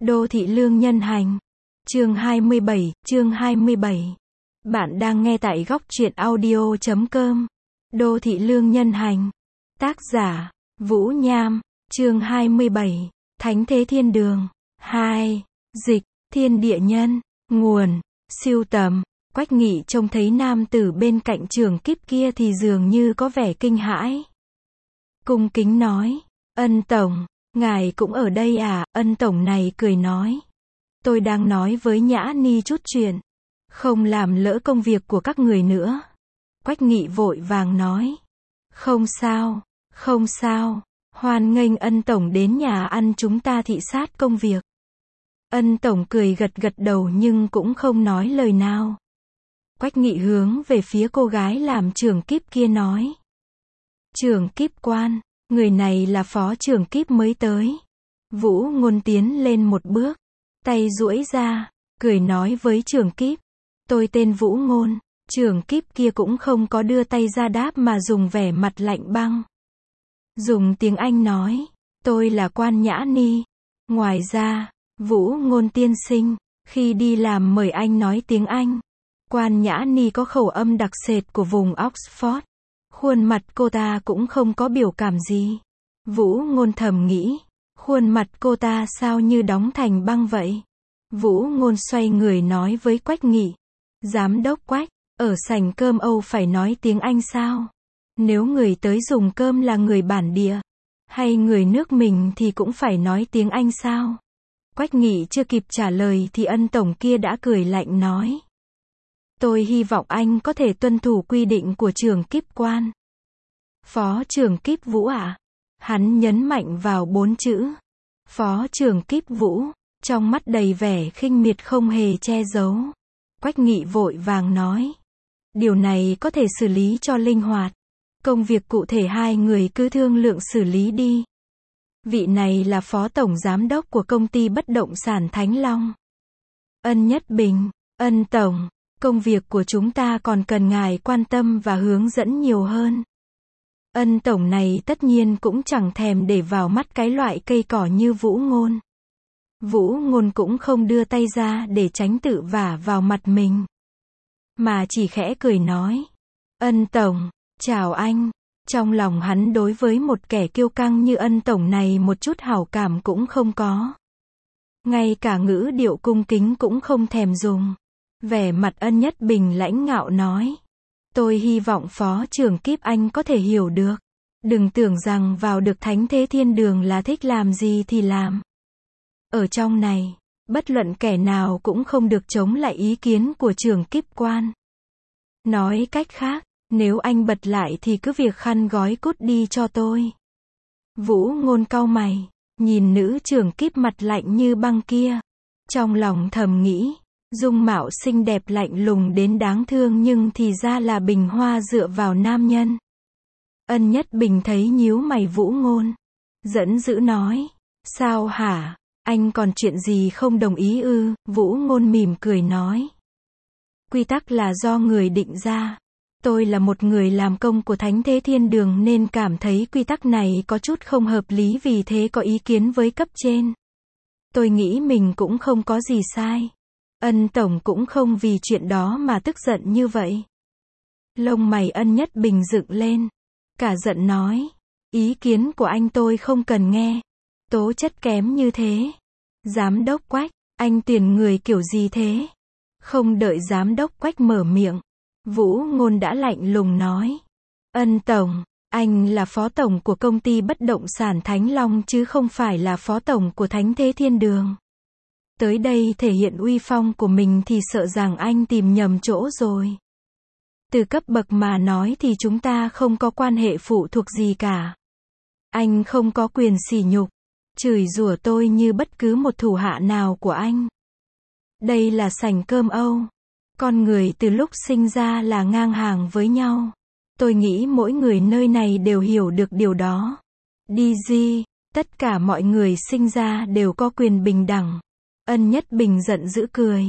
Đô thị lương nhân hành. Chương 27. Bạn đang nghe tại góc truyện audio.com. Đô thị lương nhân hành. Tác giả, Vũ Nham. Chương 27. Thánh thế thiên đường. 2. Dịch, thiên địa nhân. Nguồn, sưu tầm. Quách Nghị trông thấy nam tử bên cạnh Trường Kíp kia thì dường như có vẻ kinh hãi. Cung kính nói, Ân tổng, ngài cũng ở đây à? Ân tổng này cười nói, tôi đang nói với Nhã Ni chút chuyện, không làm lỡ công việc của các người nữa. Quách Nghị vội vàng nói, không sao, hoan nghênh Ân tổng đến nhà ăn chúng ta thị sát công việc. Ân tổng cười gật đầu nhưng cũng không nói lời nào. Quách Nghị hướng về phía cô gái làm Trường Kíp kia nói, Trường Kíp quan, người này là phó Trường Kíp mới tới. Vũ Ngôn tiến lên một bước, tay duỗi ra, cười nói với Trường Kíp, tôi tên Vũ Ngôn. Trường Kíp kia cũng không có đưa tay ra đáp mà dùng vẻ mặt lạnh băng. Dùng tiếng Anh nói, tôi là quan Nhã Ni. Ngoài ra, Vũ Ngôn tiên sinh, khi đi làm mời anh nói tiếng Anh. Quan Nhã Ni có khẩu âm đặc sệt của vùng Oxford. Khuôn mặt cô ta cũng không có biểu cảm gì. Vũ Ngôn thầm nghĩ, khuôn mặt cô ta sao như đóng thành băng vậy. Vũ Ngôn xoay người nói với Quách Nghị, Giám đốc Quách, ở sảnh cơm Âu phải nói tiếng Anh sao? Nếu người tới dùng cơm là người bản địa, hay người nước mình thì cũng phải nói tiếng Anh sao? Quách Nghị chưa kịp trả lời thì Ân tổng kia đã cười lạnh nói, tôi hy vọng anh có thể tuân thủ quy định của Trường Kíp quan. Phó Trường Kíp Vũ ạ. Hắn nhấn mạnh vào 4 chữ. Phó Trường Kíp Vũ, trong mắt đầy vẻ khinh miệt không hề che giấu. Quách Nghị vội vàng nói, điều này có thể xử lý cho linh hoạt. Công việc cụ thể hai người cứ thương lượng xử lý đi. Vị này là phó tổng giám đốc của công ty bất động sản Thánh Long. Ân Nhất Bình. Ân tổng, công việc của chúng ta còn cần ngài quan tâm và hướng dẫn nhiều hơn. Ân tổng này tất nhiên cũng chẳng thèm để vào mắt cái loại cây cỏ như Vũ Ngôn. Vũ Ngôn cũng không đưa tay ra để tránh tự vả vào mặt mình, mà chỉ khẽ cười nói, Ân tổng, chào anh. Trong lòng hắn đối với một kẻ kiêu căng như Ân tổng này một chút hảo cảm cũng không có. Ngay cả ngữ điệu cung kính cũng không thèm dùng. Vẻ mặt Ân Nhất Bình lãnh ngạo nói, tôi hy vọng phó Trường Kíp anh có thể hiểu được. Đừng tưởng rằng vào được thánh thế thiên đường là thích làm gì thì làm. Ở trong này, bất luận kẻ nào cũng không được chống lại ý kiến của Trường Kíp quan. Nói cách khác, nếu anh bật lại thì cứ việc khăn gói cút đi cho tôi. Vũ Ngôn cau mày, nhìn nữ Trường Kíp mặt lạnh như băng kia. Trong lòng thầm nghĩ, dung mạo xinh đẹp lạnh lùng đến đáng thương nhưng thì ra là bình hoa dựa vào nam nhân. Ân Nhất Bình thấy nhíu mày Vũ Ngôn, giận dữ nói, sao hả, anh còn chuyện gì không đồng ý ư? Vũ Ngôn mỉm cười nói, quy tắc là do người định ra. Tôi là một người làm công của thánh thế thiên đường nên cảm thấy quy tắc này có chút không hợp lý, vì thế có ý kiến với cấp trên. Tôi nghĩ mình cũng không có gì sai. Ân tổng cũng không vì chuyện đó mà tức giận như vậy. Lông mày Ân Nhất Bình dựng lên, cả giận nói, ý kiến của anh tôi không cần nghe. Tố chất kém như thế. Giám đốc Quách, anh tuyển người kiểu gì thế? Không đợi giám đốc Quách mở miệng, Vũ Ngôn đã lạnh lùng nói, Ân tổng, anh là phó tổng của công ty bất động sản Thánh Long chứ không phải là phó tổng của thánh thế thiên đường. Tới đây thể hiện uy phong của mình thì sợ rằng anh tìm nhầm chỗ rồi. Từ cấp bậc mà nói thì chúng ta không có quan hệ phụ thuộc gì cả. Anh không có quyền sỉ nhục, chửi rủa tôi như bất cứ một thủ hạ nào của anh. Đây là sảnh cơm Âu. Con người từ lúc sinh ra là ngang hàng với nhau. Tôi nghĩ mỗi người nơi này đều hiểu được điều đó. DG, tất cả mọi người sinh ra đều có quyền bình đẳng. Ân Nhất Bình giận dữ cười.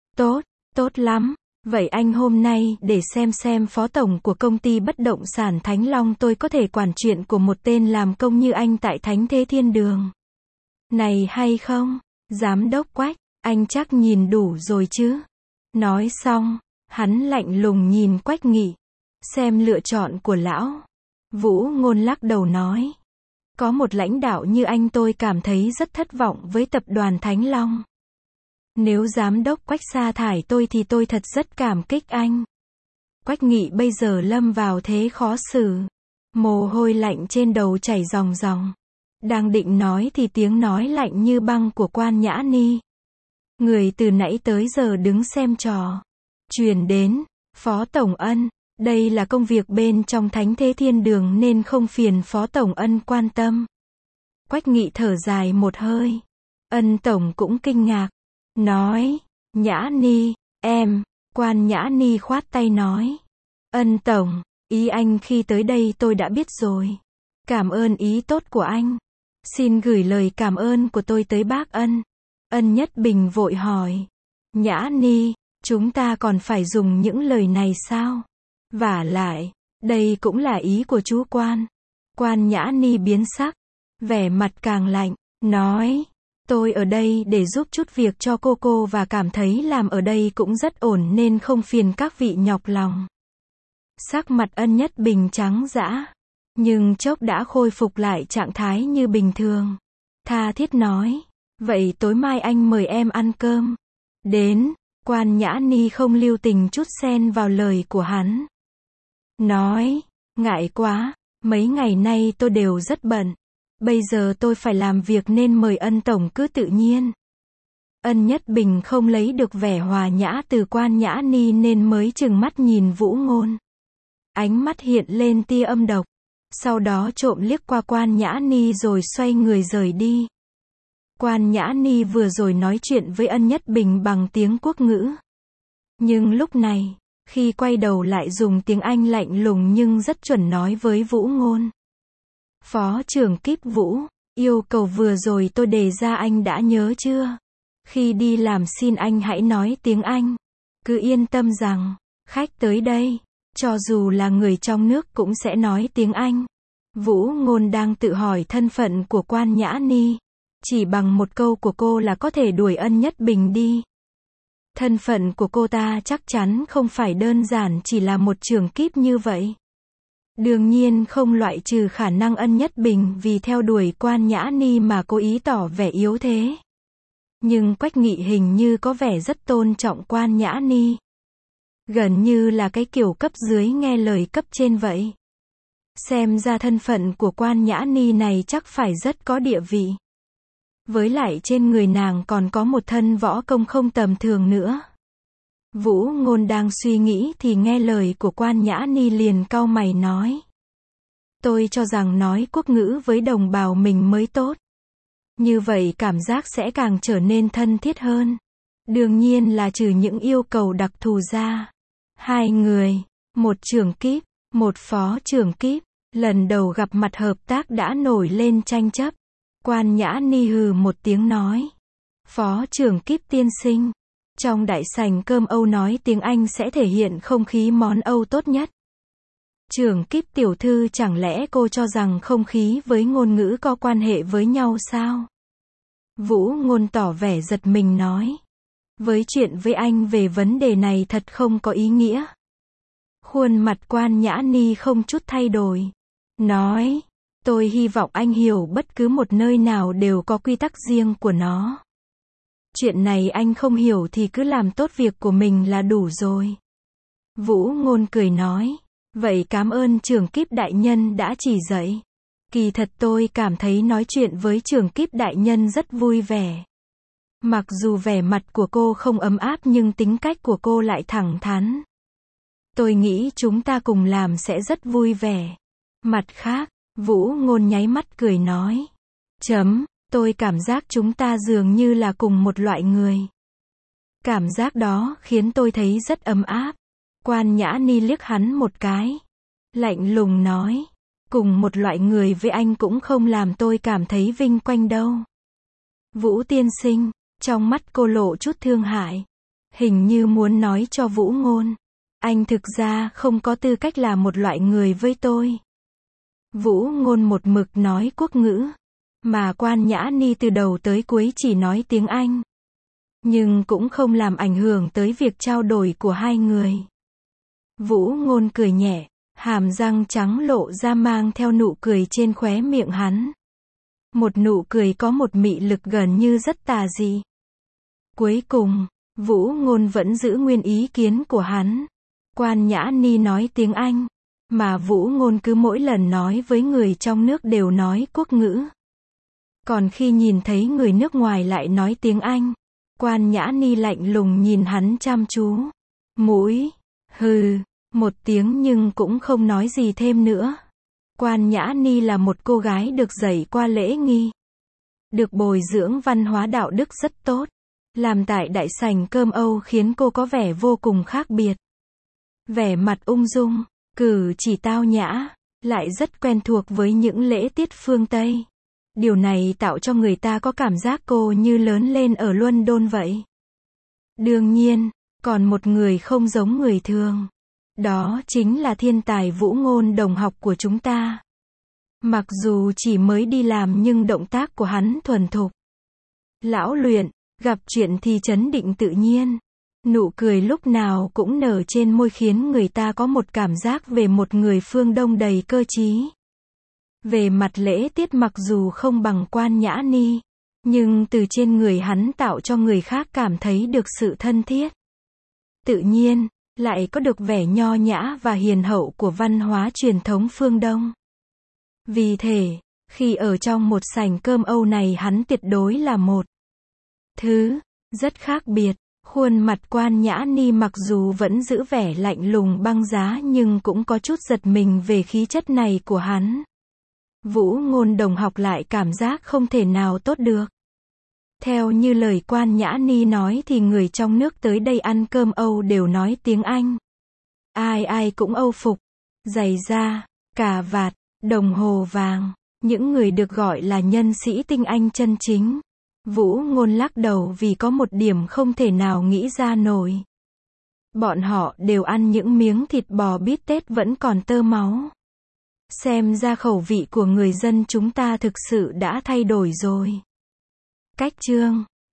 Tốt lắm. Vậy anh hôm nay để xem phó tổng của công ty bất động sản Thánh Long tôi có thể quản chuyện của một tên làm công như anh tại thánh thế thiên đường này hay không? Giám đốc Quách, anh chắc nhìn đủ rồi chứ? Nói xong, hắn lạnh lùng nhìn Quách Nghị. Xem lựa chọn của lão. Vũ Ngôn lắc đầu nói. Có một lãnh đạo như anh tôi cảm thấy rất thất vọng với tập đoàn Thánh Long. Nếu giám đốc Quách sa thải tôi thì tôi thật rất cảm kích anh. Quách Nghị bây giờ lâm vào thế khó xử. Mồ hôi lạnh trên đầu chảy ròng ròng. Đang định nói thì tiếng nói lạnh như băng của Quan Nhã Ni, người từ nãy tới giờ đứng xem trò, truyền đến. Phó Tổng Ân, đây là công việc bên trong Thánh Thế Thiên Đường nên không phiền Phó Tổng Ân quan tâm. Quách Nghị thở dài một hơi. Ân Tổng cũng kinh ngạc. Nói, Nhã Ni, em. Quan Nhã Ni khoát tay nói. Ân Tổng, ý anh khi tới đây tôi đã biết rồi. Cảm ơn ý tốt của anh. Xin gửi lời cảm ơn của tôi tới bác Ân. Ân Nhất Bình vội hỏi. Nhã Ni, chúng ta còn phải dùng những lời này sao? Vả lại, đây cũng là ý của chú Quan. Quan Nhã Ni biến sắc, vẻ mặt càng lạnh, nói. Tôi ở đây để giúp chút việc cho cô và cảm thấy làm ở đây cũng rất ổn nên không phiền các vị nhọc lòng. Sắc mặt Ân Nhất Bình trắng dã, nhưng chốc đã khôi phục lại trạng thái như bình thường. Tha thiết nói, vậy tối mai anh mời em ăn cơm. Đến, Quan Nhã Ni không lưu tình chút xen vào lời của hắn. Nói, ngại quá, mấy ngày nay tôi đều rất bận. Bây giờ tôi phải làm việc nên mời Ân Tổng cứ tự nhiên. Ân Nhất Bình không lấy được vẻ hòa nhã từ Quan Nhã Ni nên mới trừng mắt nhìn Vũ Ngôn. Ánh mắt hiện lên tia âm độc. Sau đó trộm liếc qua Quan Nhã Ni rồi xoay người rời đi. Quan Nhã Ni vừa rồi nói chuyện với Ân Nhất Bình bằng tiếng quốc ngữ. Nhưng lúc này, khi quay đầu lại dùng tiếng Anh lạnh lùng nhưng rất chuẩn nói với Vũ Ngôn. Phó trưởng kíp Vũ, yêu cầu vừa rồi tôi đề ra anh đã nhớ chưa? Khi đi làm xin anh hãy nói tiếng Anh. Cứ yên tâm rằng, khách tới đây, cho dù là người trong nước cũng sẽ nói tiếng Anh. Vũ Ngôn đang tự hỏi thân phận của Quan Nhã Ni. Chỉ bằng một câu của cô là có thể đuổi Ân Nhất Bình đi. Thân phận của cô ta chắc chắn không phải đơn giản chỉ là một trưởng kíp như vậy. Đương nhiên không loại trừ khả năng Ân Nhất Bình vì theo đuổi Quan Nhã Ni mà cố ý tỏ vẻ yếu thế. Nhưng Quách Nghị hình như có vẻ rất tôn trọng Quan Nhã Ni. Gần như là cái kiểu cấp dưới nghe lời cấp trên vậy. Xem ra thân phận của Quan Nhã Ni này chắc phải rất có địa vị. Với lại trên người nàng còn có một thân võ công không tầm thường nữa. Vũ Ngôn đang suy nghĩ thì nghe lời của Quan Nhã Ni liền cau mày nói. Tôi cho rằng nói quốc ngữ với đồng bào mình mới tốt. Như vậy cảm giác sẽ càng trở nên thân thiết hơn. Đương nhiên là trừ những yêu cầu đặc thù ra. Hai người, một trưởng kíp, một phó trưởng kíp, lần đầu gặp mặt hợp tác đã nổi lên tranh chấp. Quan Nhã Ni hừ một tiếng nói. Phó trưởng kíp tiên sinh. Trong đại sảnh cơm Âu nói tiếng Anh sẽ thể hiện không khí món Âu tốt nhất. Trưởng kíp tiểu thư chẳng lẽ cô cho rằng không khí với ngôn ngữ có quan hệ với nhau sao? Vũ Ngôn tỏ vẻ giật mình nói. Với chuyện với anh về vấn đề này thật không có ý nghĩa. Khuôn mặt Quan Nhã Ni không chút thay đổi. Nói, tôi hy vọng anh hiểu bất cứ một nơi nào đều có quy tắc riêng của nó. Chuyện này anh không hiểu thì cứ làm tốt việc của mình là đủ rồi. Vũ Ngôn cười nói, vậy cảm ơn trưởng kíp đại nhân đã chỉ dạy. Kỳ thật tôi cảm thấy nói chuyện với trưởng kíp đại nhân rất vui vẻ. Mặc dù vẻ mặt của cô không ấm áp nhưng tính cách của cô lại thẳng thắn. Tôi nghĩ chúng ta cùng làm sẽ rất vui vẻ. Mặt khác, Vũ Ngôn nháy mắt cười nói. Tôi cảm giác chúng ta dường như là cùng một loại người. Cảm giác đó khiến tôi thấy rất ấm áp. Quan Nhã Ni liếc hắn một cái. Lạnh lùng nói. Cùng một loại người với anh cũng không làm tôi cảm thấy vinh quang đâu. Vũ tiên sinh, trong mắt cô lộ chút thương hại. Hình như muốn nói cho Vũ Ngôn. Anh thực ra không có tư cách là một loại người với tôi. Vũ Ngôn một mực nói quốc ngữ. Mà Quan Nhã Ni từ đầu tới cuối chỉ nói tiếng Anh. Nhưng cũng không làm ảnh hưởng tới việc trao đổi của hai người. Vũ Ngôn cười nhẹ, hàm răng trắng lộ ra mang theo nụ cười trên khóe miệng hắn. Một nụ cười có một mị lực gần như rất tà dị. Cuối cùng, Vũ Ngôn vẫn giữ nguyên ý kiến của hắn. Quan Nhã Ni nói tiếng Anh, mà Vũ Ngôn cứ mỗi lần nói với người trong nước đều nói quốc ngữ. Còn khi nhìn thấy người nước ngoài lại nói tiếng Anh, Quan Nhã Ni lạnh lùng nhìn hắn chăm chú. Mũi, hừ, một tiếng nhưng cũng không nói gì thêm nữa. Quan Nhã Ni là một cô gái được dạy qua lễ nghi, được bồi dưỡng văn hóa đạo đức rất tốt. Làm tại đại sảnh cơm Âu khiến cô có vẻ vô cùng khác biệt. Vẻ mặt ung dung, cử chỉ tao nhã, lại rất quen thuộc với những lễ tiết phương Tây. Điều này tạo cho người ta có cảm giác cô như lớn lên ở London vậy. Đương nhiên, còn một người không giống người thường. Đó chính là thiên tài Vũ Ngôn đồng học của chúng ta. Mặc dù chỉ mới đi làm nhưng động tác của hắn thuần thục. Lão luyện, gặp chuyện thì trấn định tự nhiên. Nụ cười lúc nào cũng nở trên môi khiến người ta có một cảm giác về một người phương Đông đầy cơ trí. Về mặt lễ tiết mặc dù không bằng Quan Nhã Ni, nhưng từ trên người hắn tạo cho người khác cảm thấy được sự thân thiết. Tự nhiên, lại có được vẻ nho nhã và hiền hậu của văn hóa truyền thống phương Đông. Vì thế, khi ở trong một sảnh cơm Âu này hắn tuyệt đối là một thứ rất khác biệt. Khuôn mặt Quan Nhã Ni mặc dù vẫn giữ vẻ lạnh lùng băng giá nhưng cũng có chút giật mình về khí chất này của hắn. Vũ Ngôn đồng học lại cảm giác không thể nào tốt được. Theo như lời Quan Nhã Ni nói thì người trong nước tới đây ăn cơm Âu đều nói tiếng Anh. Ai ai cũng Âu phục, giày da, cà vạt, đồng hồ vàng, những người được gọi là nhân sĩ tinh Anh chân chính. Vũ Ngôn lắc đầu vì có một điểm không thể nào nghĩ ra nổi. Bọn họ đều ăn những miếng thịt bò bít tết vẫn còn tơ máu. Xem ra khẩu vị của người dân chúng ta thực sự đã thay đổi rồi. Cách chương